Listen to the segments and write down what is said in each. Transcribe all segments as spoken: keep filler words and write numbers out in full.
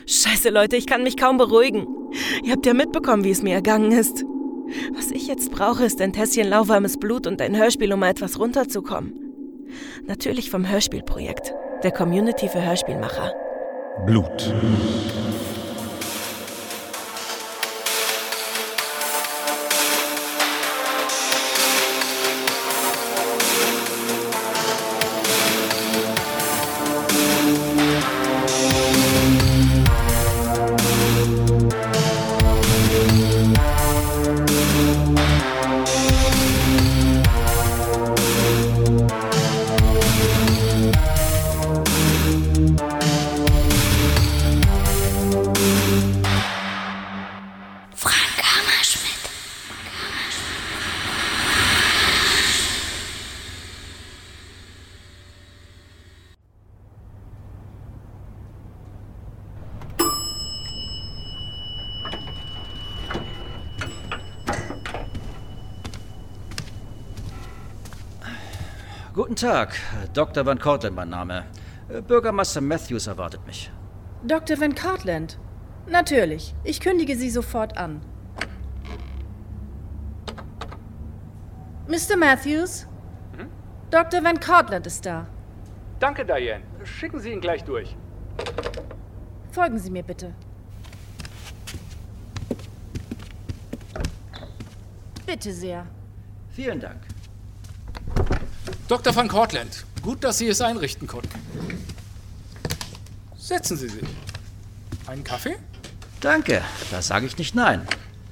Scheiße, Leute, ich kann mich kaum beruhigen. Ihr habt ja mitbekommen, wie es mir ergangen ist. Was ich jetzt brauche, ist ein Tässchen lauwarmes Blut und ein Hörspiel, um mal etwas runterzukommen. Natürlich vom Hörspielprojekt, der Community für Hörspielmacher. Blut. Guten Tag, Doktor Van Cortlandt mein Name. Bürgermeister Matthews erwartet mich. Doktor Van Cortlandt? Natürlich, ich kündige Sie sofort an. Mister Matthews? Hm? Doktor Van Cortlandt ist da. Danke, Diane. Schicken Sie ihn gleich durch. Folgen Sie mir bitte. Bitte sehr. Vielen Dank. Doktor Van Cortlandt, gut, dass Sie es einrichten konnten. Setzen Sie sich. Einen Kaffee? Danke, da sage ich nicht nein.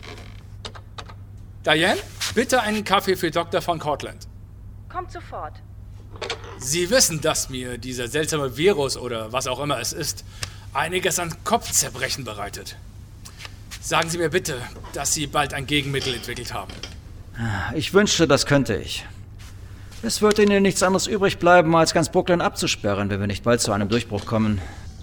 Diane, bitte einen Kaffee für Doktor Van Cortlandt. Kommt sofort. Sie wissen, dass mir dieser seltsame Virus oder was auch immer es ist, einiges an Kopfzerbrechen bereitet. Sagen Sie mir bitte, dass Sie bald ein Gegenmittel entwickelt haben. Ich wünschte, das könnte ich. Es wird Ihnen nichts anderes übrig bleiben, als ganz Brooklyn abzusperren, wenn wir nicht bald zu einem Durchbruch kommen.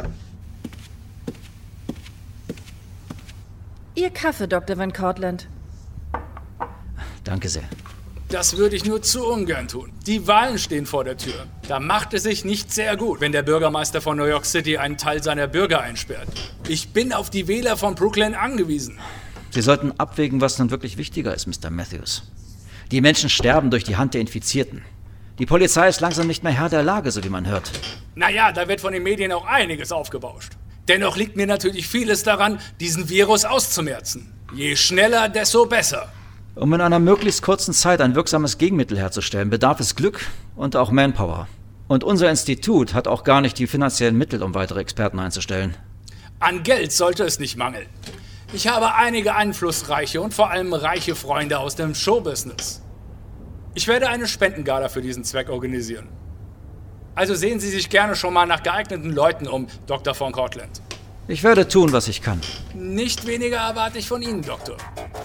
Ihr Kaffee, Doktor Van Cortlandt. Danke sehr. Das würde ich nur zu ungern tun. Die Wahlen stehen vor der Tür. Da macht es sich nicht sehr gut, wenn der Bürgermeister von New York City einen Teil seiner Bürger einsperrt. Ich bin auf die Wähler von Brooklyn angewiesen. Sie sollten abwägen, was nun wirklich wichtiger ist, Mister Matthews. Die Menschen sterben durch die Hand der Infizierten. Die Polizei ist langsam nicht mehr Herr der Lage, so wie man hört. Naja, da wird von den Medien auch einiges aufgebauscht. Dennoch liegt mir natürlich vieles daran, diesen Virus auszumerzen. Je schneller, desto besser. Um in einer möglichst kurzen Zeit ein wirksames Gegenmittel herzustellen, bedarf es Glück und auch Manpower. Und unser Institut hat auch gar nicht die finanziellen Mittel, um weitere Experten einzustellen. An Geld sollte es nicht mangeln. Ich habe einige einflussreiche und vor allem reiche Freunde aus dem Showbusiness. Ich werde eine Spendengala für diesen Zweck organisieren. Also sehen Sie sich gerne schon mal nach geeigneten Leuten um, Doktor Van Cortlandt. Ich werde tun, was ich kann. Nicht weniger erwarte ich von Ihnen, Doktor.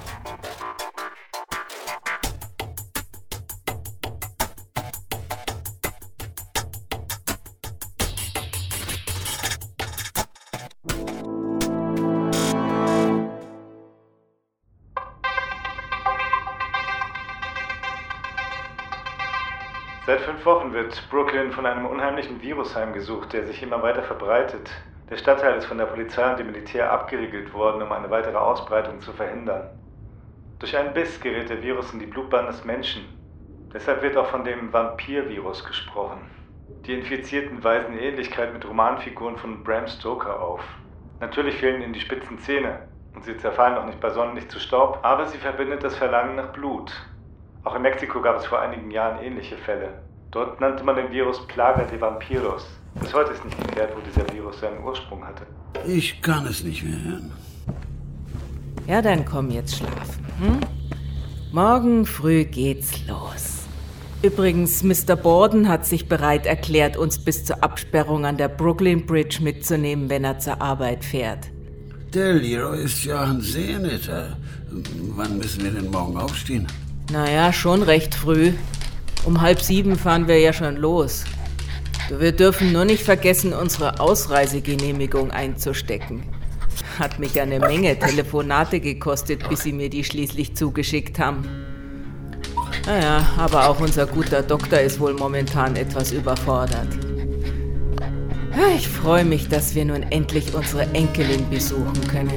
Seit fünf Wochen wird Brooklyn von einem unheimlichen Virus heimgesucht, der sich immer weiter verbreitet. Der Stadtteil ist von der Polizei und dem Militär abgeriegelt worden, um eine weitere Ausbreitung zu verhindern. Durch einen Biss gerät der Virus in die Blutbahn des Menschen. Deshalb wird auch von dem Vampir-Virus gesprochen. Die Infizierten weisen Ähnlichkeit mit Romanfiguren von Bram Stoker auf. Natürlich fehlen ihnen die spitzen Zähne und sie zerfallen auch nicht bei Sonnenlicht zu Staub, aber sie verbindet das Verlangen nach Blut. Auch in Mexiko gab es vor einigen Jahren ähnliche Fälle. Dort nannte man den Virus Plaga de Vampiros. Bis heute ist nicht geklärt, wo dieser Virus seinen Ursprung hatte. Ich kann es nicht mehr hören. Ja, dann komm jetzt schlafen. Hm? Morgen früh geht's los. Übrigens, Mister Borden hat sich bereit erklärt, uns bis zur Absperrung an der Brooklyn Bridge mitzunehmen, wenn er zur Arbeit fährt. Der Leroy ist ja ein sehr netter. Wann müssen wir denn morgen aufstehen? Naja, schon recht früh. Um halb sieben fahren wir ja schon los. Wir dürfen nur nicht vergessen, unsere Ausreisegenehmigung einzustecken. Hat mich eine Menge Telefonate gekostet, bis sie mir die schließlich zugeschickt haben. Naja, aber auch unser guter Doktor ist wohl momentan etwas überfordert. Ich freue mich, dass wir nun endlich unsere Enkelin besuchen können.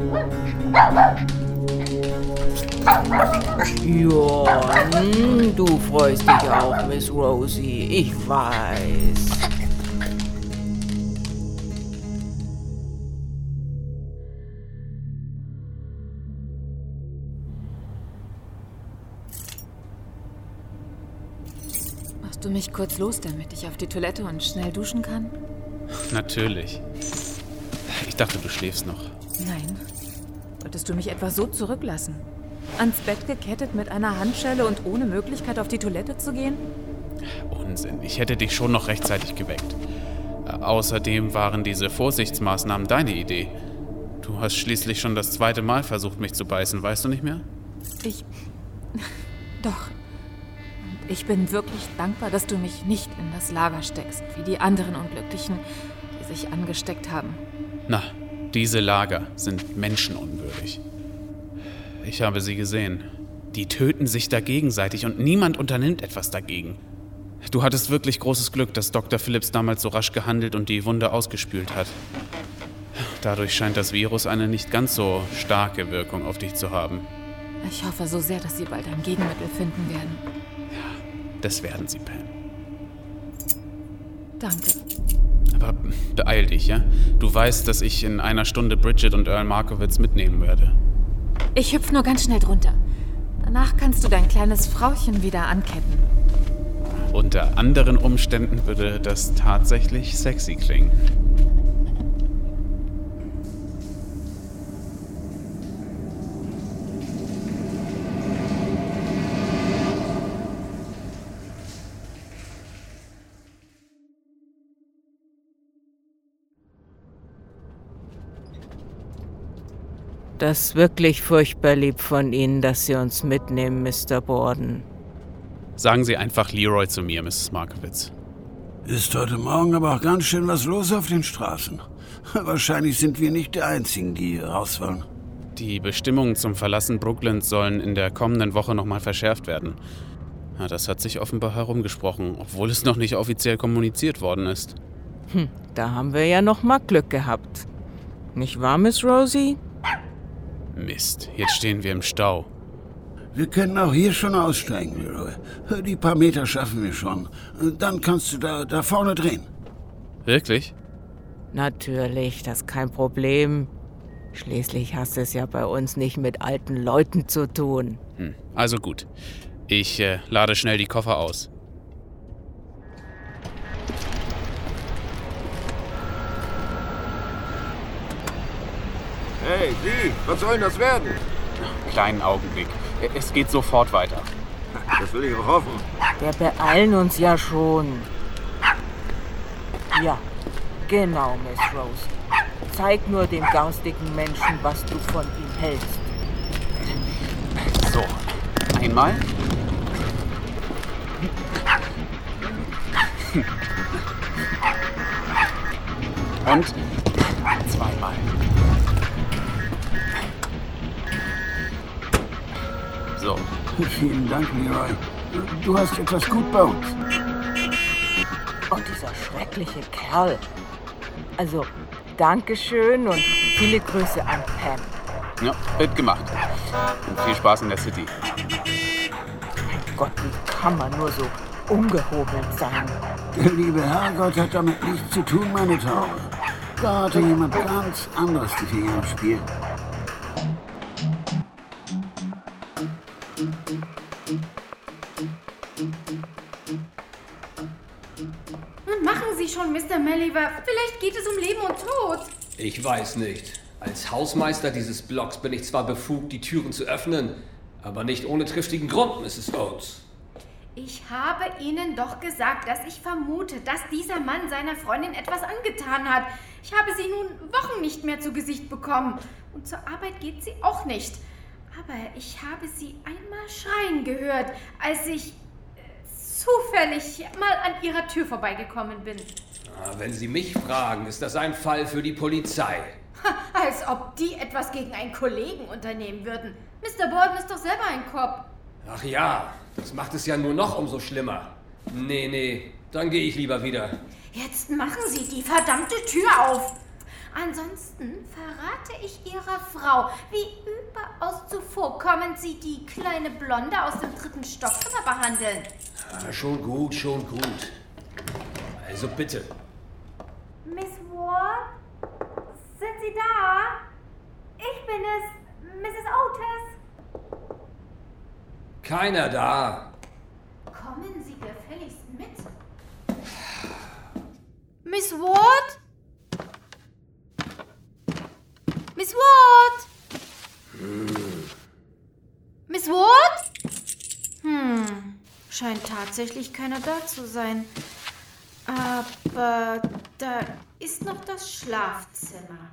Ja, hm, du freust dich auch, Miss Rosie. Ich weiß. Machst du mich kurz los, damit ich auf die Toilette und schnell duschen kann? Natürlich. Ich dachte, du schläfst noch. Nein. Wolltest du mich etwa so zurücklassen? Ans Bett gekettet mit einer Handschelle und ohne Möglichkeit auf die Toilette zu gehen? Unsinn. Ich hätte dich schon noch rechtzeitig geweckt. Außerdem waren diese Vorsichtsmaßnahmen deine Idee. Du hast schließlich schon das zweite Mal versucht, mich zu beißen, weißt du nicht mehr? Ich... Doch. Und ich bin wirklich dankbar, dass du mich nicht in das Lager steckst, wie die anderen Unglücklichen, die sich angesteckt haben. Na, diese Lager sind menschenunwürdig. Ich habe sie gesehen. Die töten sich da gegenseitig und niemand unternimmt etwas dagegen. Du hattest wirklich großes Glück, dass Doktor Phillips damals so rasch gehandelt und die Wunde ausgespült hat. Dadurch scheint das Virus eine nicht ganz so starke Wirkung auf dich zu haben. Ich hoffe so sehr, dass sie bald ein Gegenmittel finden werden. Ja, das werden sie, Pam. Danke. Aber beeil dich, ja? Du weißt, dass ich in einer Stunde Bridget und Earl Markowitz mitnehmen werde. Ich hüpf nur ganz schnell drunter. Danach kannst du dein kleines Frauchen wieder anketten. Unter anderen Umständen würde das tatsächlich sexy klingen. Das ist wirklich furchtbar lieb von Ihnen, dass Sie uns mitnehmen, Mister Borden. Sagen Sie einfach Leroy zu mir, Misses Markowitz. Ist heute Morgen aber auch ganz schön was los auf den Straßen. Wahrscheinlich sind wir nicht die Einzigen, die hier raus wollen. Die Bestimmungen zum Verlassen Brooklyns sollen in der kommenden Woche nochmal verschärft werden. Ja, das hat sich offenbar herumgesprochen, obwohl es noch nicht offiziell kommuniziert worden ist. Hm, da haben wir ja noch mal Glück gehabt. Nicht wahr, Miss Rosie? Mist, jetzt stehen wir im Stau. Wir können auch hier schon aussteigen, Leroy. Die paar Meter schaffen wir schon. Dann kannst du da, da vorne drehen. Wirklich? Natürlich, das ist kein Problem. Schließlich hast du es ja bei uns nicht mit alten Leuten zu tun. Hm, also gut. Ich äh, lade schnell die Koffer aus. Hey, Sie, was soll denn das werden? Kleinen Augenblick. Es geht sofort weiter. Das will ich auch hoffen. Wir beeilen uns ja schon. Ja, genau, Miss Rose. Zeig nur dem garstigen Menschen, was du von ihm hältst. So, einmal. Und zweimal. So. Vielen Dank, Leroy. Du hast etwas gut bei uns. Und dieser schreckliche Kerl. Also, Dankeschön und viele Grüße an Pam. Ja, wird gemacht. Und viel Spaß in der City. Mein Gott, wie kann man nur so ungehobelt sein? Der liebe Herrgott hat damit nichts zu tun, meine Taube. Da hatte jemand ganz anderes die Finger im Spiel. Nun machen Sie schon, Mister Melliver. Vielleicht geht es um Leben und Tod. Ich weiß nicht. Als Hausmeister dieses Blocks bin ich zwar befugt, die Türen zu öffnen, aber nicht ohne triftigen Grund, Misses Oates. Ich habe Ihnen doch gesagt, dass ich vermute, dass dieser Mann seiner Freundin etwas angetan hat. Ich habe sie nun Wochen nicht mehr zu Gesicht bekommen. Und zur Arbeit geht sie auch nicht. Aber ich habe sie einmal schreien gehört, als ich äh, zufällig mal an ihrer Tür vorbeigekommen bin. Ah, wenn Sie mich fragen, ist das ein Fall für die Polizei. Ha, als ob die etwas gegen einen Kollegen unternehmen würden. Mister Borden ist doch selber ein Cop. Ach ja, das macht es ja nur noch umso schlimmer. Nee, nee, dann gehe ich lieber wieder. Jetzt machen Sie die verdammte Tür auf. Ansonsten verrate ich Ihrer Frau, wie überaus zuvorkommend Sie die kleine Blonde aus dem dritten Stock immer behandeln. Ja, schon gut, schon gut. Also bitte. Miss Ward? Sind Sie da? Ich bin es, Misses Otis. Keiner da. Kommen Sie gefälligst mit. Miss Ward? Miss Ward? Hm. Miss Ward? Hm, scheint tatsächlich keiner da zu sein. Aber da ist noch das Schlafzimmer.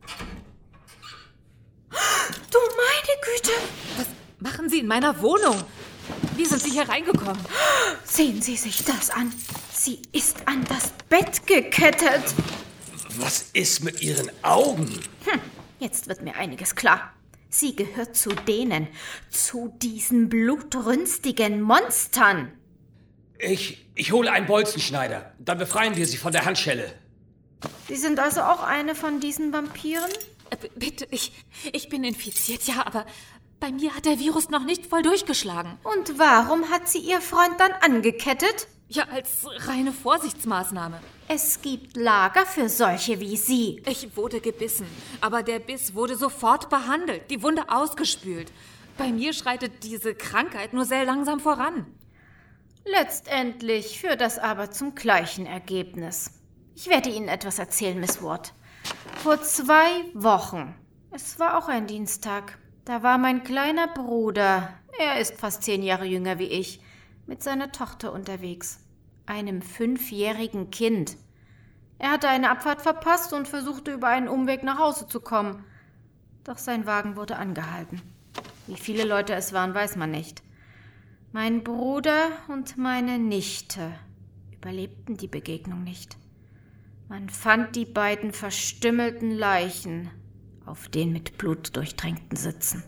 Du meine Güte! Was machen Sie in meiner Wohnung? Wie sind Sie hier reingekommen? Sehen Sie sich das an. Sie ist an das Bett gekettet. Was ist mit Ihren Augen? Hm, jetzt wird mir einiges klar. Sie gehört zu denen, zu diesen blutrünstigen Monstern. Ich, ich hole einen Bolzenschneider. Dann befreien wir sie von der Handschelle. Sie sind also auch eine von diesen Vampiren? Äh, b- bitte, ich, ich bin infiziert, ja, aber bei mir hat der Virus noch nicht voll durchgeschlagen. Und warum hat sie Ihr Freund dann angekettet? Ja, als reine Vorsichtsmaßnahme. Es gibt Lager für solche wie Sie. Ich wurde gebissen, aber der Biss wurde sofort behandelt, die Wunde ausgespült. Bei mir schreitet diese Krankheit nur sehr langsam voran. Letztendlich führt das aber zum gleichen Ergebnis. Ich werde Ihnen etwas erzählen, Miss Ward. Vor zwei Wochen, es war auch ein Dienstag, da war mein kleiner Bruder, er ist fast zehn Jahre jünger wie ich, mit seiner Tochter unterwegs, einem fünfjährigen Kind. Er hatte eine Abfahrt verpasst und versuchte über einen Umweg nach Hause zu kommen. Doch sein Wagen wurde angehalten. Wie viele Leute es waren, weiß man nicht. Mein Bruder und meine Nichte überlebten die Begegnung nicht. Man fand die beiden verstümmelten Leichen auf den mit Blut durchtränkten Sitzen.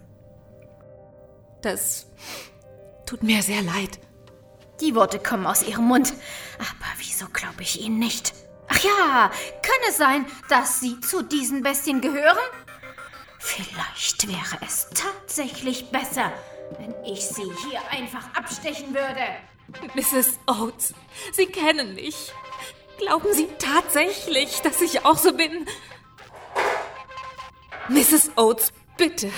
Das tut mir sehr leid. Die Worte kommen aus Ihrem Mund. Aber wieso glaube ich Ihnen nicht? Ach ja, kann es sein, dass Sie zu diesen Bestien gehören? Vielleicht wäre es tatsächlich besser, wenn ich Sie hier einfach abstechen würde. Misses Oates, Sie kennen mich. Glauben Sie tatsächlich, dass ich auch so bin? Misses Oates, bitte.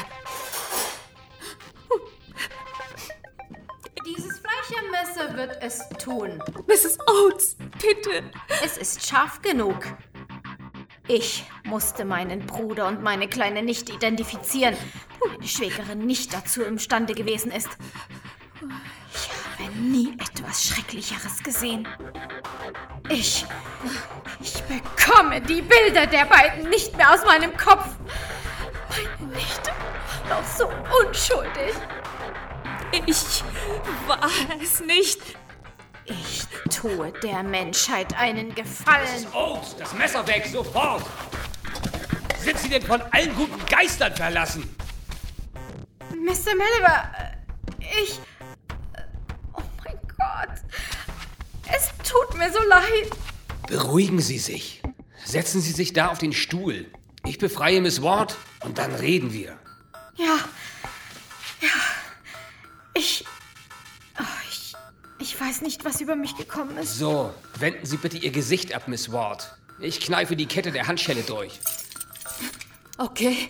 Dieses Fleischermesser wird es tun. Misses Oates, bitte. Es ist scharf genug. Ich musste meinen Bruder und meine kleine Nichte identifizieren, da meine Schwägerin nicht dazu imstande gewesen ist. Ich habe nie etwas Schrecklicheres gesehen. Ich, ich bekomme die Bilder der beiden nicht mehr aus meinem Kopf. Meine Nichte, noch so unschuldig. Ich war es nicht. Ich tue der Menschheit einen Gefallen. Misses Oates, das Messer weg, sofort! Sind Sie denn von allen guten Geistern verlassen? Mister Melliver, ich... Oh mein Gott. Es tut mir so leid. Beruhigen Sie sich. Setzen Sie sich da auf den Stuhl. Ich befreie Miss Ward und dann reden wir. Ja. Ja. Ich... Oh, ich... Ich weiß nicht, was über mich gekommen ist. So, wenden Sie bitte Ihr Gesicht ab, Miss Ward. Ich kneife die Kette der Handschelle durch. Okay.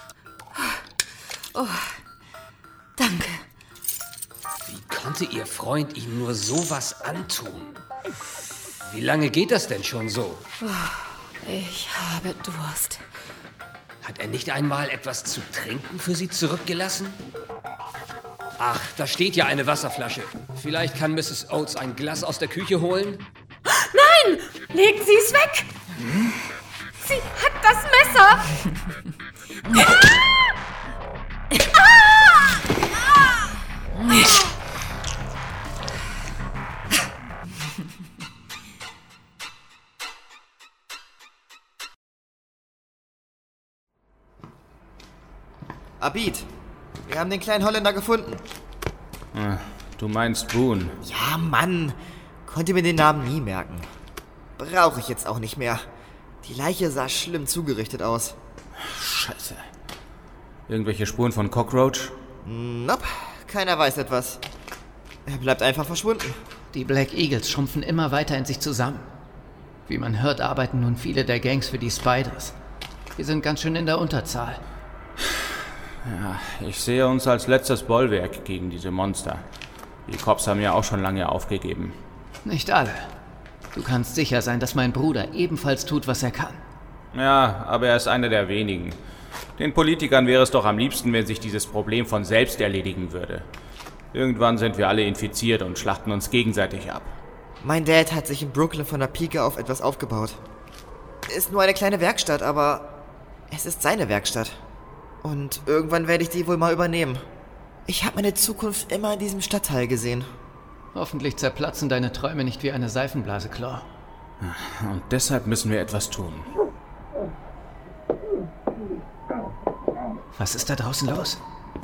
Oh, danke. Wie konnte Ihr Freund Ihnen nur sowas antun? Wie lange geht das denn schon so? Oh, ich habe Durst. Hat er nicht einmal etwas zu trinken für Sie zurückgelassen? Ach, da steht ja eine Wasserflasche. Vielleicht kann Misses Oates ein Glas aus der Küche holen? Nein! Legen Sie es weg! Hm? Sie hat das Messer! ah! Ah! Ah! Abid, wir haben den kleinen Holländer gefunden. Du meinst Boone? Ja, Mann. Konnte mir den Namen nie merken. Brauche ich jetzt auch nicht mehr. Die Leiche sah schlimm zugerichtet aus. Scheiße. Irgendwelche Spuren von Cockroach? Nope, keiner weiß etwas. Er bleibt einfach verschwunden. Die Black Eagles schrumpfen immer weiter in sich zusammen. Wie man hört, arbeiten nun viele der Gangs für die Spiders. Wir sind ganz schön in der Unterzahl. Ja, ich sehe uns als letztes Bollwerk gegen diese Monster. Die Cops haben ja auch schon lange aufgegeben. Nicht alle. Du kannst sicher sein, dass mein Bruder ebenfalls tut, was er kann. Ja, aber er ist einer der wenigen. Den Politikern wäre es doch am liebsten, wenn sich dieses Problem von selbst erledigen würde. Irgendwann sind wir alle infiziert und schlachten uns gegenseitig ab. Mein Dad hat sich in Brooklyn von der Pike auf etwas aufgebaut. Ist nur eine kleine Werkstatt, aber es ist seine Werkstatt. Und irgendwann werde ich die wohl mal übernehmen. Ich habe meine Zukunft immer in diesem Stadtteil gesehen. Hoffentlich zerplatzen deine Träume nicht wie eine Seifenblase, Claw. Und deshalb müssen wir etwas tun. Was ist da draußen los?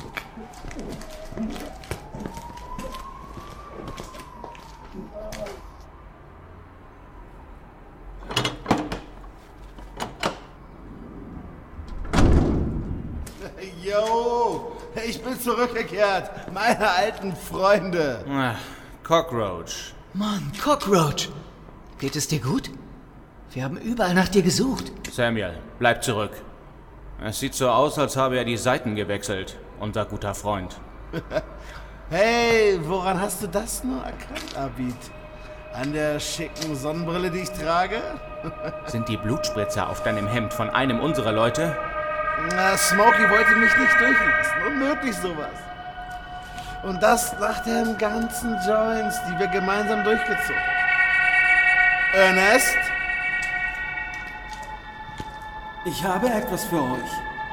Yo, ich bin zurückgekehrt. Meine alten Freunde. Ach, Cockroach. Mann, Cockroach. Geht es dir gut? Wir haben überall nach dir gesucht. Samuel, bleib zurück. Es sieht so aus, als habe er die Seiten gewechselt, unser guter Freund. Hey, woran hast du das nur erkannt, Abid? An der schicken Sonnenbrille, die ich trage? Sind die Blutspritzer auf deinem Hemd von einem unserer Leute? Na, Smokey wollte mich nicht durchlassen. Unmöglich sowas. Und das nach den ganzen Joints, die wir gemeinsam durchgezogen haben. Ernest? Ich habe etwas für euch.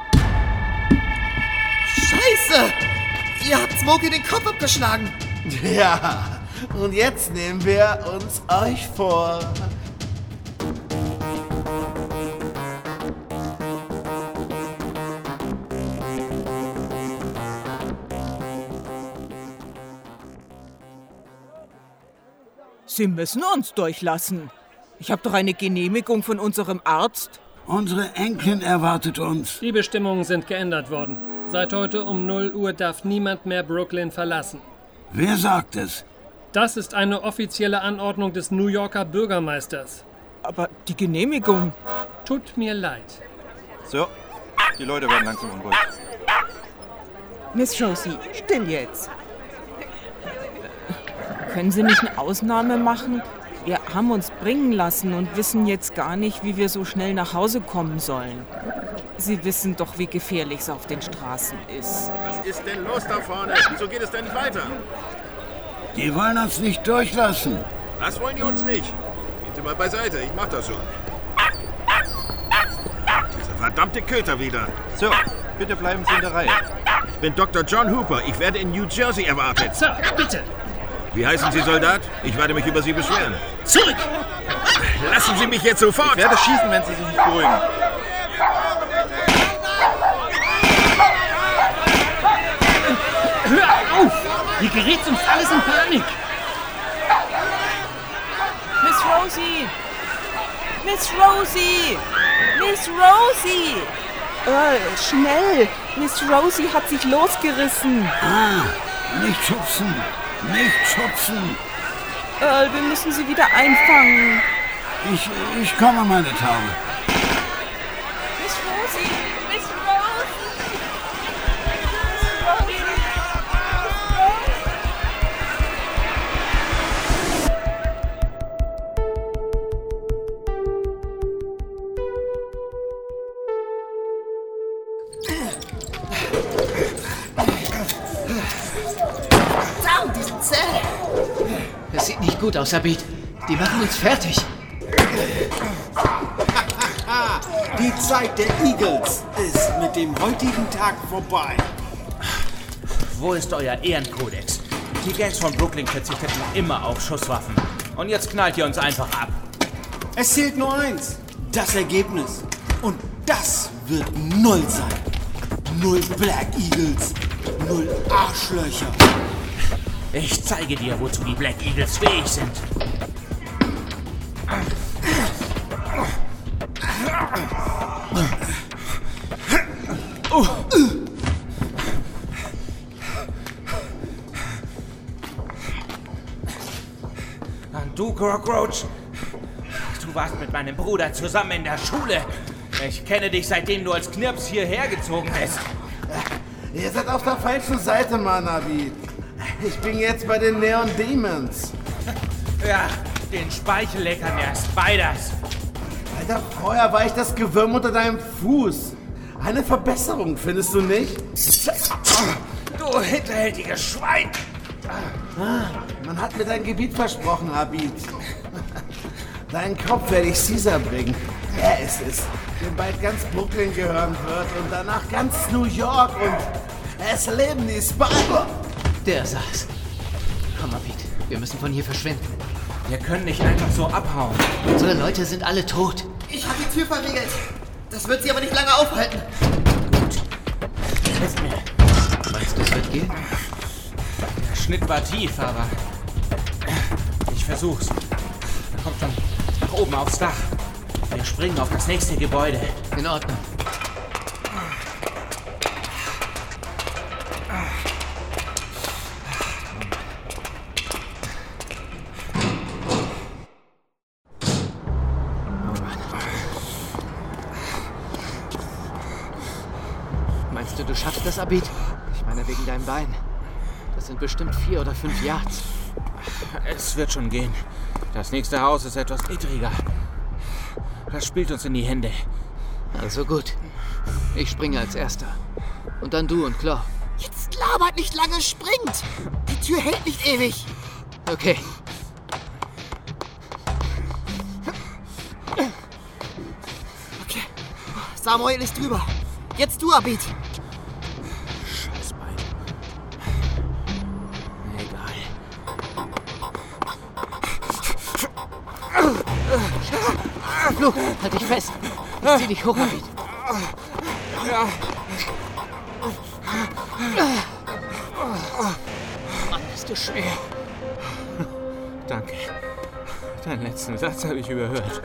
Scheiße! Ihr habt Smokey den Kopf abgeschlagen. Ja, und jetzt nehmen wir uns euch vor. Sie müssen uns durchlassen. Ich habe doch eine Genehmigung von unserem Arzt. Unsere Enkelin erwartet uns. Die Bestimmungen sind geändert worden. Seit heute um null Uhr darf niemand mehr Brooklyn verlassen. Wer sagt es? Das ist eine offizielle Anordnung des New Yorker Bürgermeisters. Aber die Genehmigung... Tut mir leid. So, die Leute werden langsam unruhig. Miss Rosie, still jetzt. Können Sie nicht eine Ausnahme machen? Wir haben uns bringen lassen und wissen jetzt gar nicht, wie wir so schnell nach Hause kommen sollen. Sie wissen doch, wie gefährlich es auf den Straßen ist. Was ist denn los da vorne? Wieso geht es denn nicht weiter? Die wollen uns nicht durchlassen. Das wollen die uns nicht. Gehen Sie mal beiseite, ich mach das schon. Dieser verdammte Köter wieder. So, bitte bleiben Sie in der Reihe. Ich bin Doktor John Hooper. Ich werde in New Jersey erwartet. Sir, bitte. Wie heißen Sie, Soldat? Ich werde mich über Sie beschweren. Zurück! Lassen Sie mich jetzt sofort! Ich werde schießen, wenn Sie sich nicht beruhigen. Hör auf! Hier gerät uns alles in Panik! Miss Rosie! Miss Rosie! Miss Rosie! Äh, schnell! Miss Rosie hat sich losgerissen. Ah, nicht schubsen! Nicht schubsen! Earl, wir müssen sie wieder einfangen. Ich, ich komme, meine Taube. Miss Rosie! Miss Rosie! Verdammt, die sind zäh! Das sieht nicht gut aus, Abid. Die machen uns fertig. Die Zeit der Eagles ist mit dem heutigen Tag vorbei. Wo ist euer Ehrenkodex? Die Gangs von Brooklyn verzichteten immer auf Schusswaffen. Und jetzt knallt ihr uns einfach ab. Es zählt nur eins. Das Ergebnis. Und das wird null sein. Null Black Eagles. Null Arschlöcher. Ich zeige dir, wozu die Black Eagles fähig sind. Uh. Und du, Cockroach? Du warst mit meinem Bruder zusammen in der Schule. Ich kenne dich, seitdem du als Knirps hierher gezogen bist. Ihr seid auf der falschen Seite, Mann, Abid. Ich bin jetzt bei den Neon Demons. Ja, den Speichelleckern der Spiders. Alter, vorher war ich das Gewürm unter deinem Fuß. Eine Verbesserung, findest du nicht? Du hinterhältiges Schwein! Man hat mir dein Gebiet versprochen, Abid. Deinen Kopf werde ich Caesar bringen. Er ist es, dem bald ganz Brooklyn gehören wird und danach ganz New York und es leben die Spiders. Der saß. Komm, Abid, wir müssen von hier verschwinden. Wir können nicht einfach so abhauen. Unsere Leute sind alle tot. Ich habe die Tür verriegelt. Das wird sie aber nicht lange aufhalten. Gut. Hilf mir. Meinst du, es wird gehen? Der Schnitt war tief, aber ich versuch's. Kommt schon nach oben aufs Dach. Wir springen auf das nächste Gebäude. In Ordnung. Meinst du, du schaffst das, Abid? Ich meine, wegen deinem Bein. Das sind bestimmt vier oder fünf Yards. Es wird schon gehen. Das nächste Haus ist etwas niedriger. Das spielt uns in die Hände. Also gut. Ich springe als Erster. Und dann du und Claw. Jetzt labert nicht lange, springt! Die Tür hält nicht ewig. Okay. Okay. Samuel ist drüber. Jetzt du, Abid. Scheiß Bein. Egal. Fluch, halt dich fest. Ich zieh dich hoch, Abid. Ja. Mann, bist du schwer. Danke. Deinen letzten Satz habe ich überhört.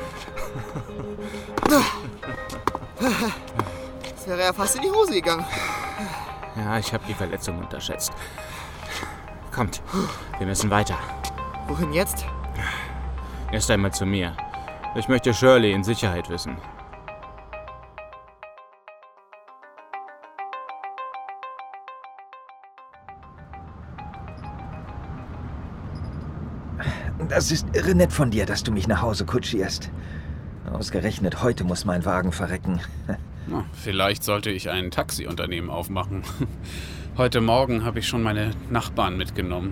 Das wäre ja fast in die Hose gegangen. Ja, ich habe die Verletzung unterschätzt. Kommt, wir müssen weiter. Wohin jetzt? Erst einmal zu mir. Ich möchte Shirley in Sicherheit wissen. Das ist irre nett von dir, dass du mich nach Hause kutschierst. Ausgerechnet heute muss mein Wagen verrecken. Na, vielleicht sollte ich ein Taxiunternehmen aufmachen. Heute Morgen habe ich schon meine Nachbarn mitgenommen.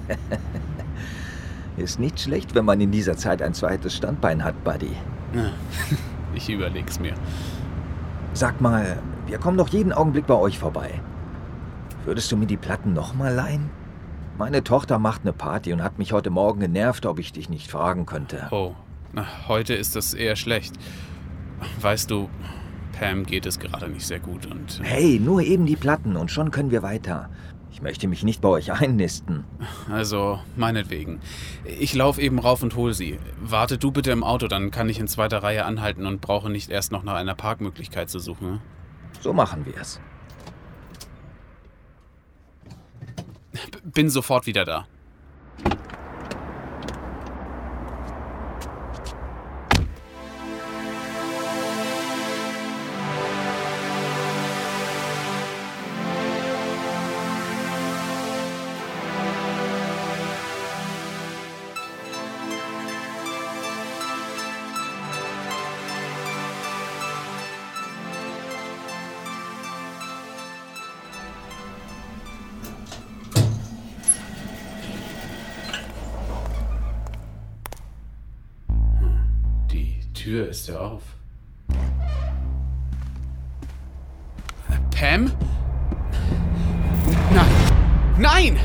Ist nicht schlecht, wenn man in dieser Zeit ein zweites Standbein hat, Buddy. Ja, ich überleg's mir. Sag mal, wir kommen doch jeden Augenblick bei euch vorbei. Würdest du mir die Platten nochmal leihen? Meine Tochter macht eine Party und hat mich heute Morgen genervt, ob ich dich nicht fragen könnte. Oh, na, heute ist das eher schlecht. Weißt du, Pam geht es gerade nicht sehr gut und... Hey, nur eben die Platten und schon können wir weiter. Ich möchte mich nicht bei euch einnisten. Also, meinetwegen. Ich laufe eben rauf und hol sie. Warte du bitte im Auto, dann kann ich in zweiter Reihe anhalten und brauche nicht erst noch nach einer Parkmöglichkeit zu suchen. Ne? So machen wir es. Bin sofort wieder da. Die Tür ist ja auf. Pam? Nein! Nein!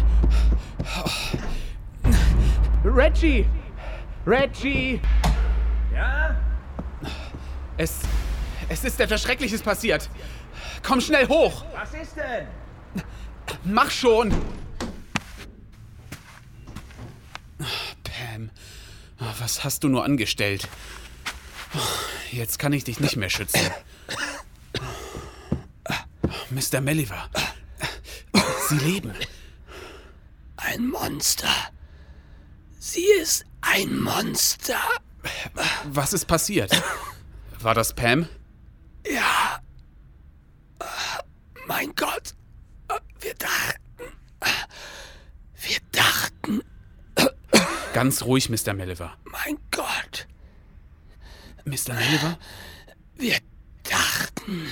Reggie! Reggie! Ja? Es... Es ist etwas Schreckliches passiert. Komm schnell hoch! Was ist denn? Mach schon! Pam, was hast du nur angestellt? Jetzt kann ich dich nicht mehr schützen. Mister Melliver, Sie leben. Ein Monster. Sie ist ein Monster. Was ist passiert? War das Pam? Ja. Mein Gott. Wir dachten. Wir dachten. Ganz ruhig, Mister Melliver. Mein Gott. Mister Melliver? Wir dachten.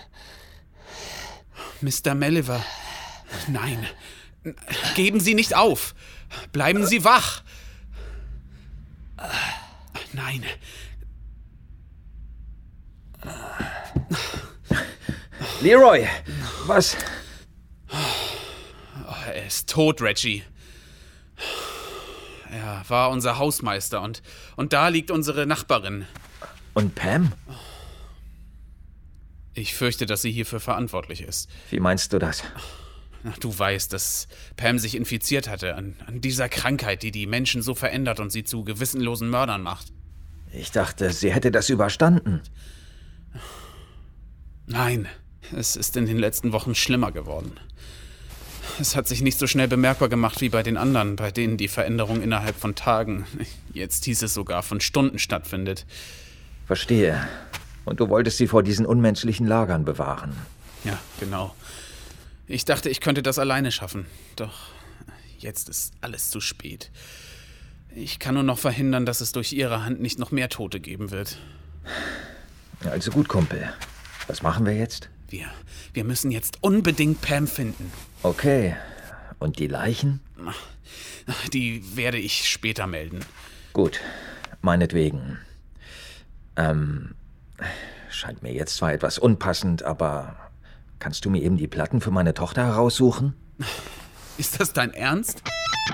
Mister Melliver. Nein. Geben Sie nicht auf. Bleiben Sie wach. Nein. Leroy, was? Er ist tot, Reggie. Er war unser Hausmeister und, und da liegt unsere Nachbarin. Und Pam? Ich fürchte, dass sie hierfür verantwortlich ist. Wie meinst du das? Du weißt, dass Pam sich infiziert hatte an, an dieser Krankheit, die die Menschen so verändert und sie zu gewissenlosen Mördern macht. Ich dachte, sie hätte das überstanden. Nein, es ist in den letzten Wochen schlimmer geworden. Es hat sich nicht so schnell bemerkbar gemacht wie bei den anderen, bei denen die Veränderung innerhalb von Tagen, jetzt hieß es sogar von Stunden stattfindet. Verstehe. Und du wolltest sie vor diesen unmenschlichen Lagern bewahren. Ja, genau. Ich dachte, ich könnte das alleine schaffen. Doch jetzt ist alles zu spät. Ich kann nur noch verhindern, dass es durch ihre Hand nicht noch mehr Tote geben wird. Also gut, Kumpel. Was machen wir jetzt? Wir, wir müssen jetzt unbedingt Pam finden. Okay. Und die Leichen? Die werde ich später melden. Gut. Meinetwegen. Ähm, scheint mir jetzt zwar etwas unpassend, aber kannst du mir eben die Platten für meine Tochter heraussuchen? Ist das dein Ernst?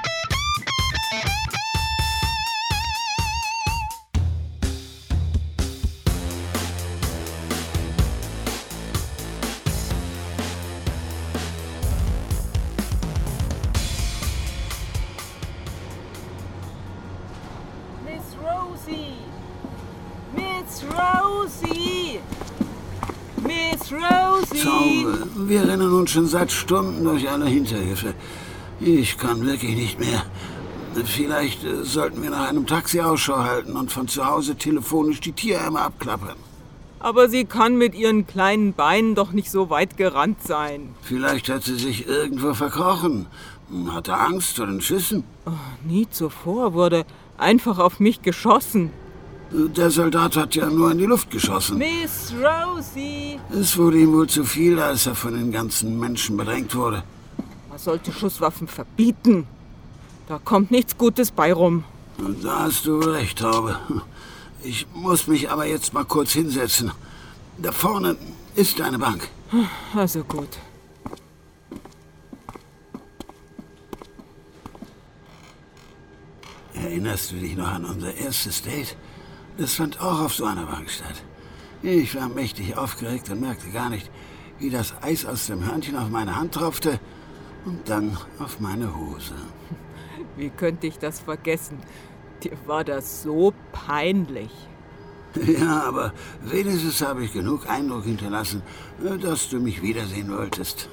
Miss Rosie! Miss Rosie! Miss Rosie! Zauber, wir rennen nun schon seit Stunden durch alle Hinterhöfe. Ich kann wirklich nicht mehr. Vielleicht äh, sollten wir nach einem Taxi Ausschau halten und von zu Hause telefonisch die Tierheime abklappern. Aber sie kann mit ihren kleinen Beinen doch nicht so weit gerannt sein. Vielleicht hat sie sich irgendwo verkrochen. Hatte Angst vor den Schüssen. Oh, nie zuvor wurde einfach auf mich geschossen. Der Soldat hat ja nur in die Luft geschossen. Miss Rosie! Es wurde ihm wohl zu viel, als er von den ganzen Menschen bedrängt wurde. Man sollte Schusswaffen verbieten. Da kommt nichts Gutes bei rum. Da hast du wohl recht, Taube. Ich muss mich aber jetzt mal kurz hinsetzen. Da vorne ist eine Bank. Also gut. Erinnerst du dich noch an unser erstes Date? Das fand auch auf so einer Bank statt. Ich war mächtig aufgeregt und merkte gar nicht, wie das Eis aus dem Hörnchen auf meine Hand tropfte und dann auf meine Hose. Wie könnte ich das vergessen? Dir war das so peinlich. Ja, aber wenigstens habe ich genug Eindruck hinterlassen, dass du mich wiedersehen wolltest.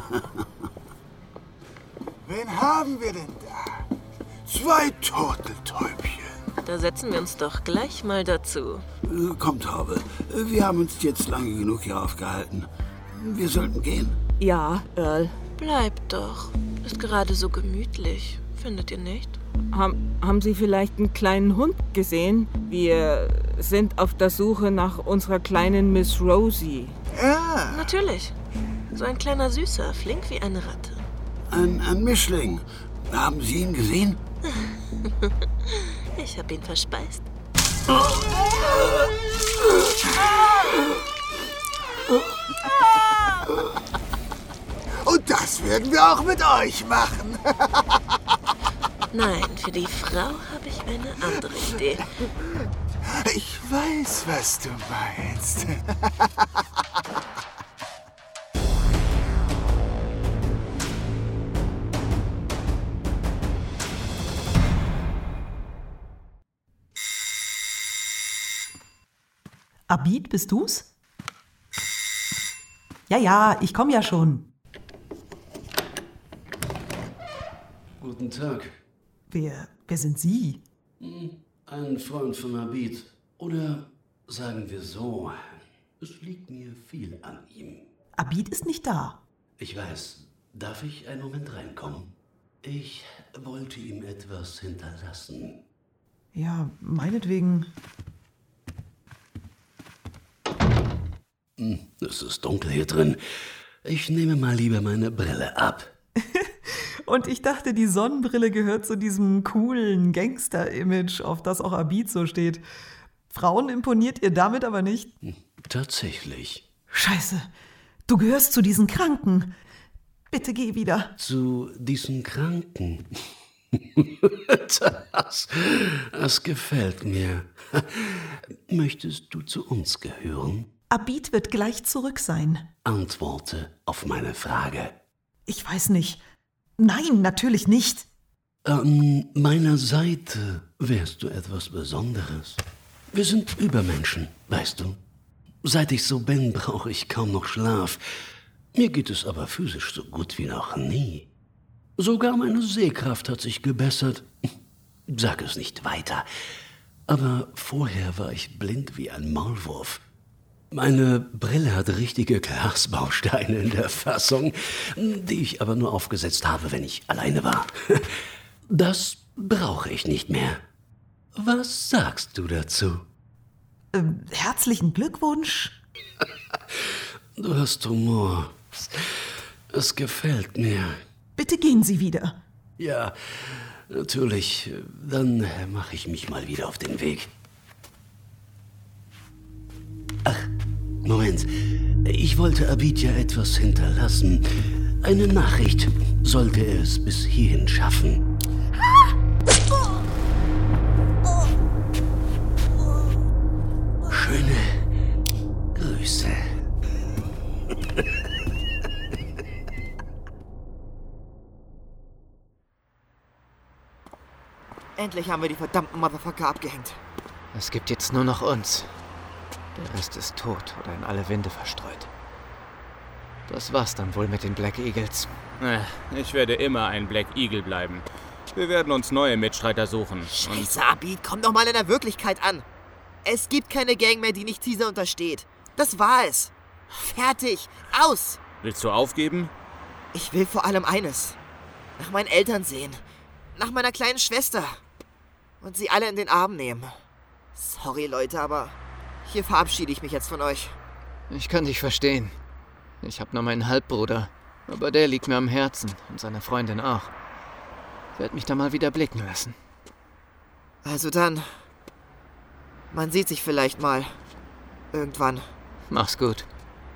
Wen haben wir denn da? Zwei Turteltäubchen. Da setzen wir uns doch gleich mal dazu. Komm, Taube. Wir haben uns jetzt lange genug hier aufgehalten. Wir sollten gehen. Ja, Earl. Bleibt doch. Ist gerade so gemütlich. Findet ihr nicht? Haben, haben Sie vielleicht einen kleinen Hund gesehen? Wir sind auf der Suche nach unserer kleinen Miss Rosie. Ja. Natürlich. So ein kleiner Süßer, flink wie eine Ratte. Ein, ein Mischling. Haben Sie ihn gesehen? Ich habe ihn verspeist. Und das werden wir auch mit euch machen. Nein, für die Frau habe ich eine andere Idee. Ich weiß, was du meinst. Abid, bist du's? Ja, ja, ich komme ja schon. Guten Tag. Wer, wer sind Sie? Ein Freund von Abid. Oder sagen wir so, es liegt mir viel an ihm. Abid ist nicht da. Ich weiß. Darf ich einen Moment reinkommen? Ich wollte ihm etwas hinterlassen. Ja, meinetwegen. Hm, es ist dunkel hier drin. Ich nehme mal lieber meine Brille ab. Und ich dachte, die Sonnenbrille gehört zu diesem coolen Gangster-Image, auf das auch Abid so steht. Frauen imponiert ihr damit aber nicht? Tatsächlich. Scheiße, du gehörst zu diesen Kranken. Bitte geh wieder. Zu diesen Kranken? das, das gefällt mir. Möchtest du zu uns gehören? Abid wird gleich zurück sein. Antworte auf meine Frage. Ich weiß nicht. Nein, natürlich nicht. An meiner Seite wärst du etwas Besonderes. Wir sind Übermenschen, weißt du. Seit ich so bin, brauche ich kaum noch Schlaf. Mir geht es aber physisch so gut wie noch nie. Sogar meine Sehkraft hat sich gebessert. Sag es nicht weiter. Aber vorher war ich blind wie ein Maulwurf. Meine Brille hat richtige Glasbausteine in der Fassung, die ich aber nur aufgesetzt habe, wenn ich alleine war. Das brauche ich nicht mehr. Was sagst du dazu? Ähm, herzlichen Glückwunsch. Du hast Humor. Es gefällt mir. Bitte gehen Sie wieder. Ja, natürlich. Dann mache ich mich mal wieder auf den Weg. Ach, Moment. Ich wollte Abid ja etwas hinterlassen. Eine Nachricht, sollte er es bis hierhin schaffen. Schöne Grüße. Endlich haben wir die verdammten Motherfucker abgehängt. Es gibt jetzt nur noch uns. Der Rest ist tot oder in alle Winde verstreut. Das war's dann wohl mit den Black Eagles. Ich werde immer ein Black Eagle bleiben. Wir werden uns neue Mitstreiter suchen. Scheiße, Abid, komm doch mal in der Wirklichkeit an. Es gibt keine Gang mehr, die nicht Caesar untersteht. Das war es. Fertig. Aus. Willst du aufgeben? Ich will vor allem eines. Nach meinen Eltern sehen. Nach meiner kleinen Schwester. Und sie alle in den Arm nehmen. Sorry, Leute, aber hier verabschiede ich mich jetzt von euch. Ich kann dich verstehen. Ich habe nur meinen Halbbruder. Aber der liegt mir am Herzen. Und seine Freundin auch. Werd mich da mal wieder blicken lassen. Also dann. Man sieht sich vielleicht mal. Irgendwann. Mach's gut.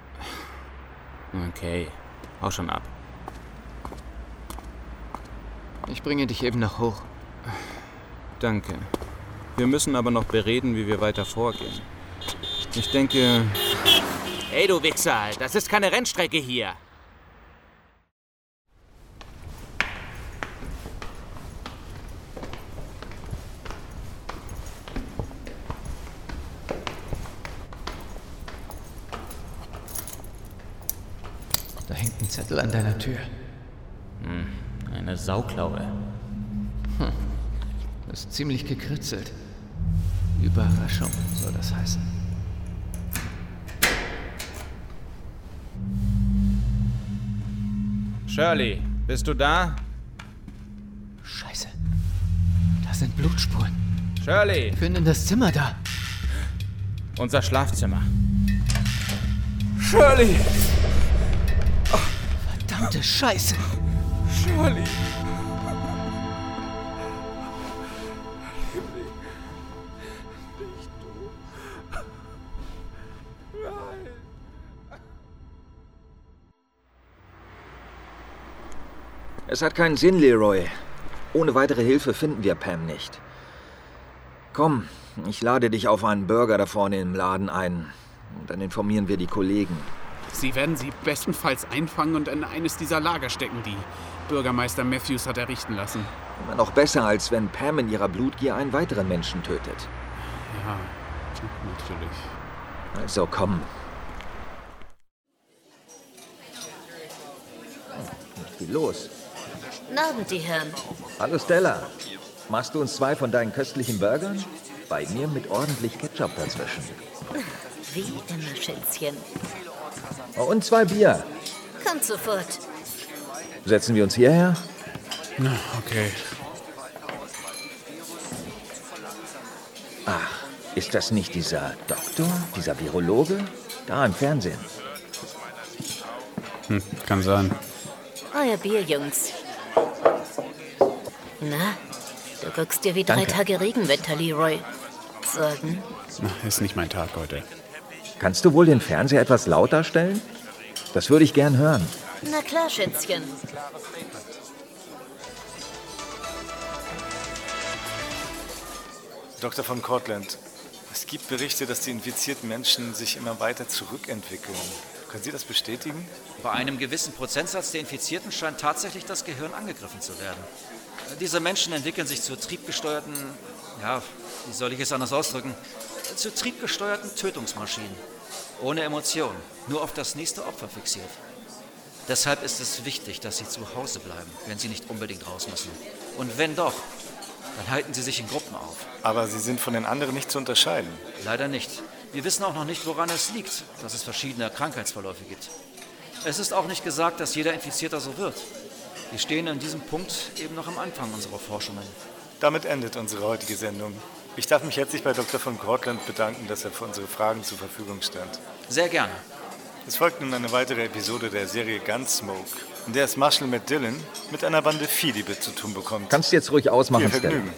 Okay. Hau schon ab. Ich bringe dich eben noch hoch. Danke. Wir müssen aber noch bereden, wie wir weiter vorgehen. Ich denke... Hey, du Wichser! Das ist keine Rennstrecke hier! Da hängt ein Zettel an deiner Tür. Hm, eine Sauklaue. Hm. Ist ziemlich gekritzelt. Überraschung soll das heißen. Shirley, bist du da? Scheiße. Da sind Blutspuren. Shirley! Ich bin in das Zimmer da. Unser Schlafzimmer. Shirley! Oh, verdammte Scheiße! Shirley! Es hat keinen Sinn, Leroy. Ohne weitere Hilfe finden wir Pam nicht. Komm, ich lade dich auf einen Burger da vorne im Laden ein. Und dann informieren wir die Kollegen. Sie werden sie bestenfalls einfangen und in eines dieser Lager stecken, die Bürgermeister Matthews hat errichten lassen. Immer noch besser, als wenn Pam in ihrer Blutgier einen weiteren Menschen tötet. Ja, natürlich. Also komm. los. Guten Abend, die Herren. Hallo Stella. Machst du uns zwei von deinen köstlichen Burgern? Bei mir mit ordentlich Ketchup dazwischen. Wie immer, Schätzchen. Und zwei Bier. Kommt sofort. Setzen wir uns hierher? Na, okay. Ach, ist das nicht dieser Doktor, dieser Virologe? Da im Fernsehen. Hm, kann sein. Euer Bier, Jungs. Na, du guckst dir wie drei Danke. Tage Regenwetter, Leroy. Sagen. Na, ist nicht mein Tag heute. Kannst du wohl den Fernseher etwas lauter stellen? Das würde ich gern hören. Na klar, Schätzchen. Doktor von Cortland, es gibt Berichte, dass die infizierten Menschen sich immer weiter zurückentwickeln. Können Sie das bestätigen? Bei einem gewissen Prozentsatz der Infizierten scheint tatsächlich das Gehirn angegriffen zu werden. Diese Menschen entwickeln sich zu triebgesteuerten, ja, wie soll ich es anders ausdrücken, zu triebgesteuerten Tötungsmaschinen. Ohne Emotion, nur auf das nächste Opfer fixiert. Deshalb ist es wichtig, dass Sie zu Hause bleiben, wenn Sie nicht unbedingt raus müssen. Und wenn doch, dann halten Sie sich in Gruppen auf. Aber Sie sind von den anderen nicht zu unterscheiden. Leider nicht. Wir wissen auch noch nicht, woran es liegt, dass es verschiedene Krankheitsverläufe gibt. Es ist auch nicht gesagt, dass jeder Infizierter so wird. Wir stehen an diesem Punkt eben noch am Anfang unserer Forschungen. Damit endet unsere heutige Sendung. Ich darf mich herzlich bei Doktor von Cortland bedanken, dass er für unsere Fragen zur Verfügung stand. Sehr gerne. Es folgt nun eine weitere Episode der Serie Gunsmoke, in der es Marshall Matt Dillon mit einer Bande Viehdiebe zu tun bekommt. Kannst du jetzt ruhig ausmachen, Viel Vergnügen.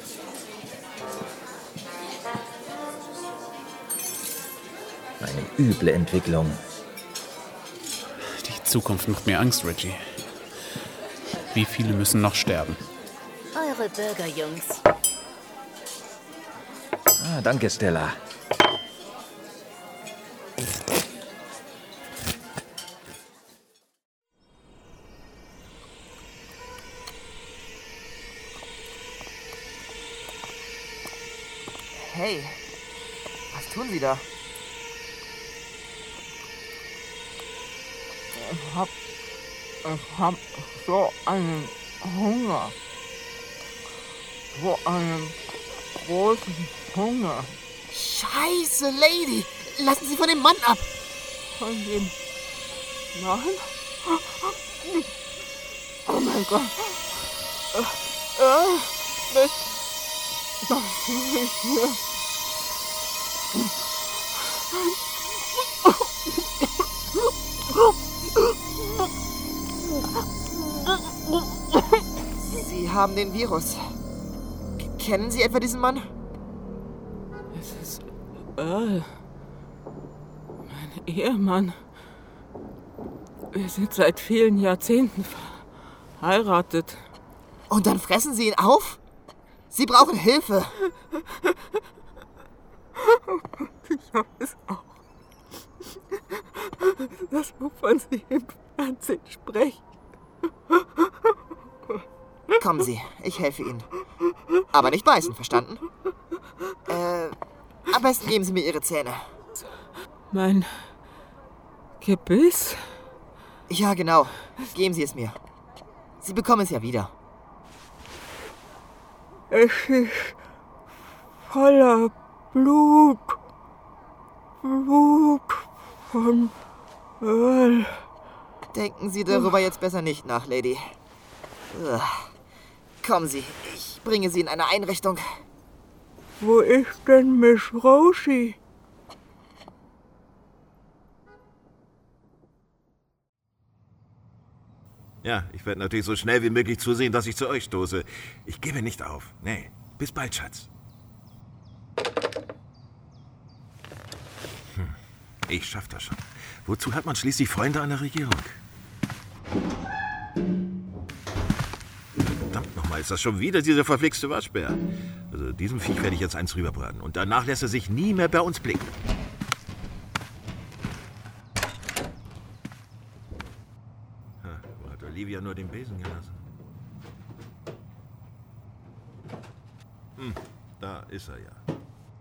Eine üble Entwicklung. Die Zukunft macht mir Angst, Reggie. Wie viele müssen noch sterben? Eure Burger, Jungs. Ah, danke, Stella. Hey, was tun Sie da? Ich hab, ich hab so einen Hunger. So einen großen Hunger. Scheiße, Lady! Lassen Sie von dem Mann ab! Von dem Mann? Oh mein Gott. Äh, äh, das, das ist nicht hier. Sie haben den Virus. Kennen Sie etwa diesen Mann? Es ist Earl. Mein Ehemann. Wir sind seit vielen Jahrzehnten verheiratet. Und dann fressen Sie ihn auf? Sie brauchen Hilfe. Ich hab es auch. Das, wovon Sie im Fernsehen sprechen. Kommen Sie, ich helfe Ihnen. Aber nicht beißen, verstanden? Äh, am besten geben Sie mir Ihre Zähne. Mein Gebiss? Ja, genau. Geben Sie es mir. Sie bekommen es ja wieder. Es ist voller Blut. Blut von Earl. Denken Sie darüber jetzt besser nicht nach, Lady. Ugh. Kommen Sie, ich bringe Sie in eine Einrichtung. Wo ist denn Miss Rosie? Ja, ich werde natürlich so schnell wie möglich zusehen, dass ich zu euch stoße. Ich gebe nicht auf. Nee, bis bald, Schatz. Hm. Ich schaff das schon. Wozu hat man schließlich Freunde an der Regierung? Verdammt nochmal, ist das schon wieder dieser verflixte Waschbär? Also diesem Viech werde ich jetzt eins rüberbraten. Und danach lässt er sich nie mehr bei uns blicken. Ha, wo hat Olivia nur den Besen gelassen? Hm, da ist er ja.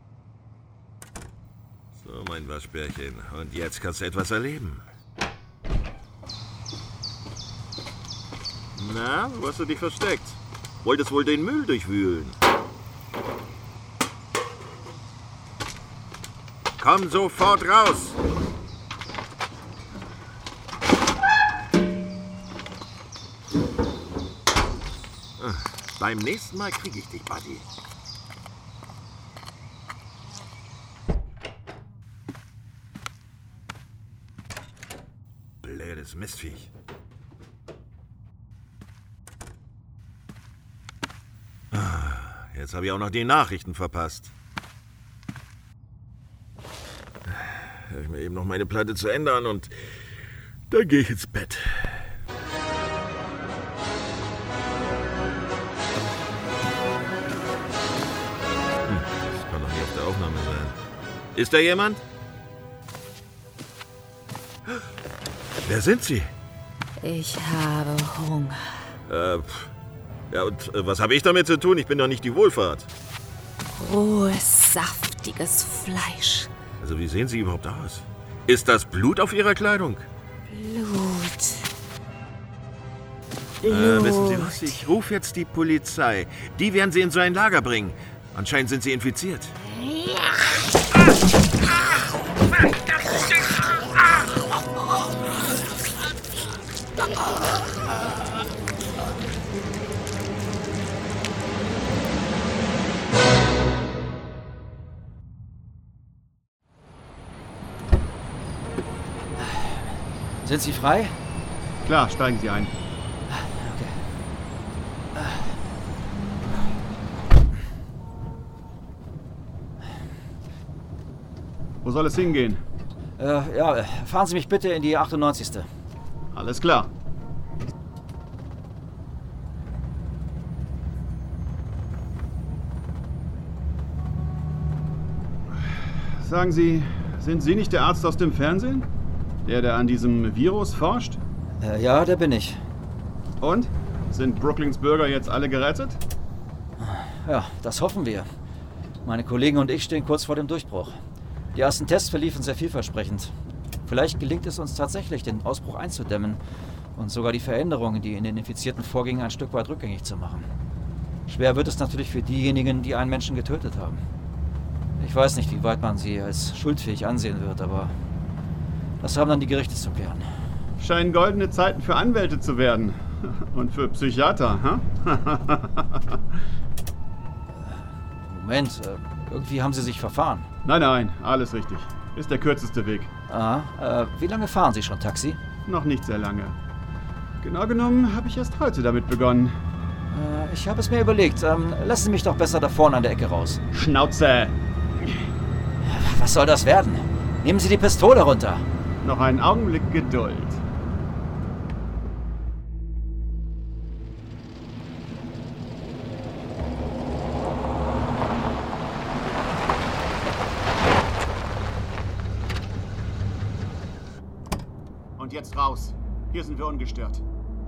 So, mein Waschbärchen. Und jetzt kannst du etwas erleben. Na, wo hast du dich versteckt? Wolltest wohl den Müll durchwühlen. Komm sofort raus! Beim nächsten Mal kriege ich dich, Buddy. Blödes Mistviech. Jetzt habe ich auch noch die Nachrichten verpasst. Hör ich mir eben noch meine Platte zu Ende an und dann gehe ich ins Bett. Hm, das kann doch nicht auf der Aufnahme sein. Ist da jemand? Wer sind Sie? Ich habe Hunger. Äh, pff. Ja, und äh, was habe ich damit zu tun? Ich bin doch nicht die Wohlfahrt. Rohes, saftiges Fleisch. Also wie sehen Sie überhaupt aus? Ist das Blut auf Ihrer Kleidung? Blut. Äh, wissen Sie was? Ich rufe jetzt die Polizei. Die werden Sie in so ein Lager bringen. Anscheinend sind Sie infiziert. Sind Sie frei? Klar, steigen Sie ein. Wo soll es hingehen? Äh, ja, fahren Sie mich bitte in die achtundneunzigste. Alles klar. Sagen Sie, sind Sie nicht der Arzt aus dem Fernsehen? Der, der an diesem Virus forscht? Äh, ja, der bin ich. Und? Sind Brooklyns Bürger jetzt alle gerettet? Ja, das hoffen wir. Meine Kollegen und ich stehen kurz vor dem Durchbruch. Die ersten Tests verliefen sehr vielversprechend. Vielleicht gelingt es uns tatsächlich, den Ausbruch einzudämmen und sogar die Veränderungen, die in den Infizierten vorgingen, ein Stück weit rückgängig zu machen. Schwer wird es natürlich für diejenigen, die einen Menschen getötet haben. Ich weiß nicht, wie weit man sie als schuldfähig ansehen wird, aber das haben dann die Gerichte zu klären. Scheinen goldene Zeiten für Anwälte zu werden. Und für Psychiater, hä? Moment, äh, irgendwie haben Sie sich verfahren. Nein, nein, alles richtig. Ist der kürzeste Weg. Ah, äh, wie lange fahren Sie schon Taxi? Noch nicht sehr lange. Genau genommen habe ich erst heute damit begonnen. Äh, ich habe es mir überlegt. Ähm, lassen Sie mich doch besser da vorne an der Ecke raus. Schnauze! Was soll das werden? Nehmen Sie die Pistole runter. Noch einen Augenblick Geduld. Und jetzt raus. Hier sind wir ungestört.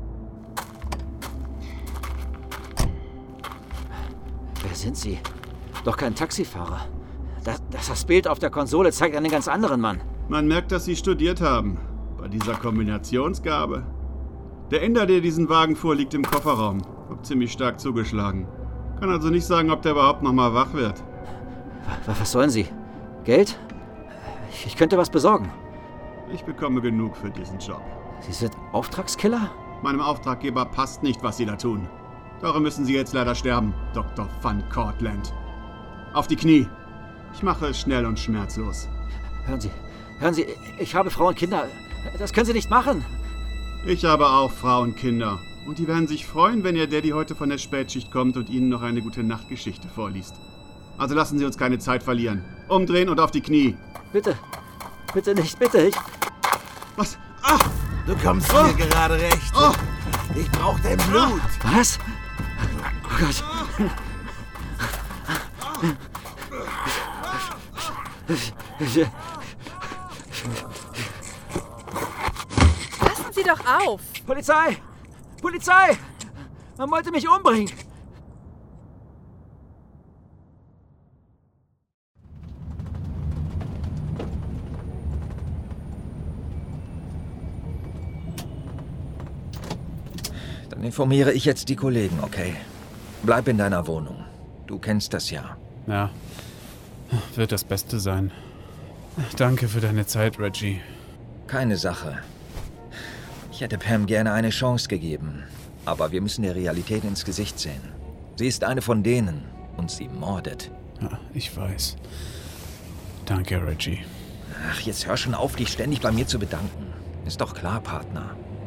Wer sind Sie? Doch kein Taxifahrer. Das, das, das Bild auf der Konsole zeigt einen ganz anderen Mann. Man merkt, dass Sie studiert haben. Bei dieser Kombinationsgabe. Der Inder, der diesen Wagen fuhr, liegt im Kofferraum. Hab ziemlich stark zugeschlagen. Kann also nicht sagen, ob der überhaupt noch mal wach wird. Was sollen Sie? Geld? Ich könnte was besorgen. Ich bekomme genug für diesen Job. Sie sind Auftragskiller? Meinem Auftraggeber passt nicht, was Sie da tun. Darum müssen Sie jetzt leider sterben, Doktor Van Cortlandt. Auf die Knie. Ich mache es schnell und schmerzlos. Hören Sie, hören Sie, ich habe Frau und Kinder. Das können Sie nicht machen. Ich habe auch Frau und Kinder. Und die werden sich freuen, wenn Ihr Daddy heute von der Spätschicht kommt und Ihnen noch eine gute Nachtgeschichte vorliest. Also lassen Sie uns keine Zeit verlieren. Umdrehen und auf die Knie. Bitte, bitte nicht, bitte. Ich... Was? Ah! Du kommst oh. mir gerade recht. Oh. Ich brauch dein Blut. Was? Oh Gott. Lassen Sie doch auf! Polizei! Polizei! Man wollte mich umbringen! Dann informiere ich jetzt die Kollegen, okay? Bleib in deiner Wohnung. Du kennst das ja. Ja, wird das Beste sein. Danke für deine Zeit, Reggie. Keine Sache. Ich hätte Pam gerne eine Chance gegeben. Aber wir müssen der Realität ins Gesicht sehen. Sie ist eine von denen und sie mordet. Ja, ich weiß. Danke, Reggie. Ach, jetzt hör schon auf, dich ständig bei mir zu bedanken. Ist doch klar, Partner.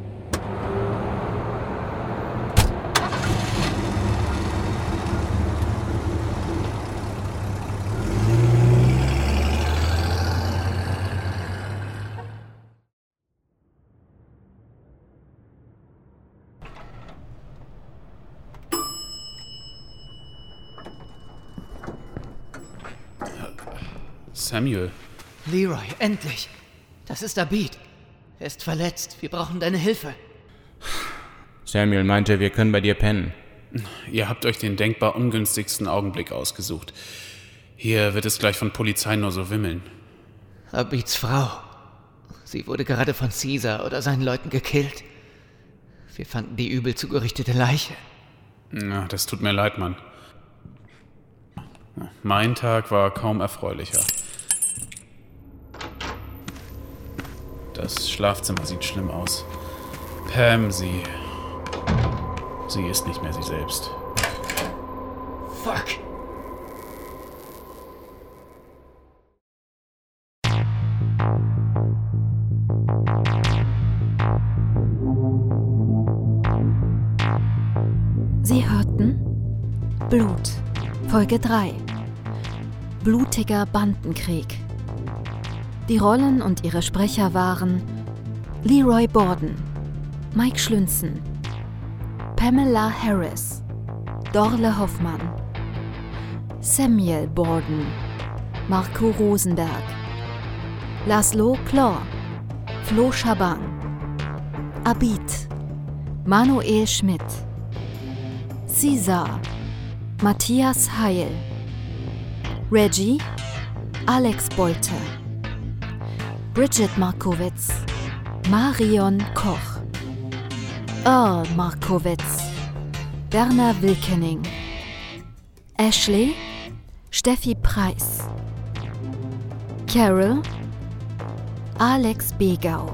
Samuel. Leroy, endlich. Das ist Abid. Er ist verletzt. Wir brauchen deine Hilfe. Samuel meinte, wir können bei dir pennen. Ihr habt euch den denkbar ungünstigsten Augenblick ausgesucht. Hier wird es gleich von Polizei nur so wimmeln. Abids Frau. Sie wurde gerade von Caesar oder seinen Leuten gekillt. Wir fanden die übel zugerichtete Leiche. Ja, das tut mir leid, Mann. Mein Tag war kaum erfreulicher. Das Schlafzimmer sieht schlimm aus. Pam, sie... Sie ist nicht mehr sie selbst. Fuck! Sie hörten Blut, Folge drei. Blutiger Bandenkrieg. Die Rollen und ihre Sprecher waren Leroy Borden, Mike Schlünzen, Pamela Harris, Dorle Hoffmann, Samuel Borden, Marco Rosenberg, Laszlo Klor, Flo Schabang, Abid, Manuel Schmidt, Caesar, Matthias Heil, Reggie, Alex Bolte, Bridget Markowitz, Marion Koch, Earl Markowitz, Werner Wilkening, Ashley, Steffi Preis, Carol, Alex Begau,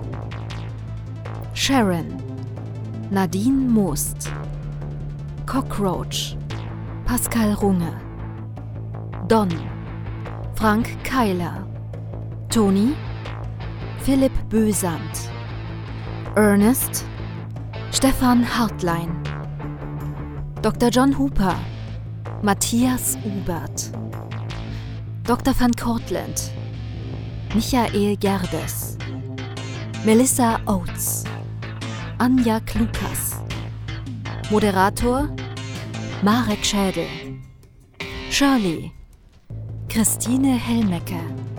Sharon, Nadine Moost, Cockroach, Pascal Runge, Don, Frank Keiler, Toni, Philipp Bösamt, Ernest, Stefan Hartlein, Doktor John Hooper, Matthias Ubert, Doktor van Cortlandt, Michael Gerdes, Melissa Oates, Anja Klukas, Moderator Marek Schädel, Shirley, Christine Helmecke,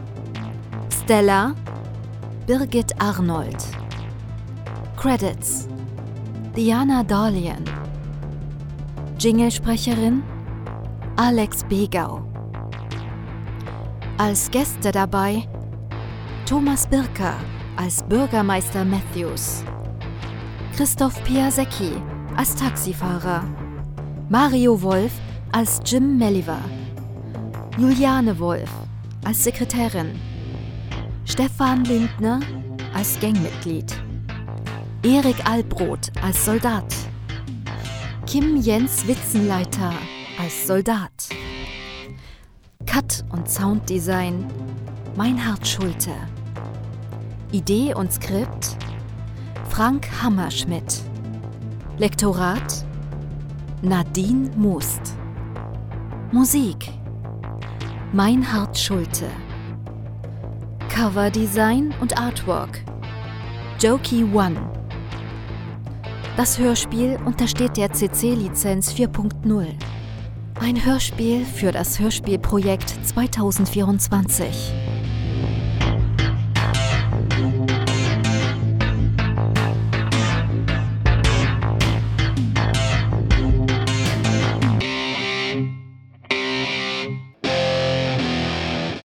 Stella, Birgit Arnold, Credits, Diana Darlian, Jinglesprecherin, Alex Begau. Als Gäste dabei Thomas Birker als Bürgermeister Matthews, Christoph Piasecki als Taxifahrer, Mario Wolf als Jim Melliver, Juliane Wolf als Sekretärin, Stefan Lindner als Gangmitglied, Erik Albroth als Soldat, Kim Jens Witzenleiter als Soldat. Cut und Sounddesign Meinhard Schulte. Idee und Skript Frank Hammerschmidt. Lektorat Nadine Moost. Musik Meinhard Schulte. Coverdesign und Artwork Jokey One. Das Hörspiel untersteht der C C-Lizenz vier Punkt null. Ein Hörspiel für das Hörspielprojekt zweitausendvierundzwanzig.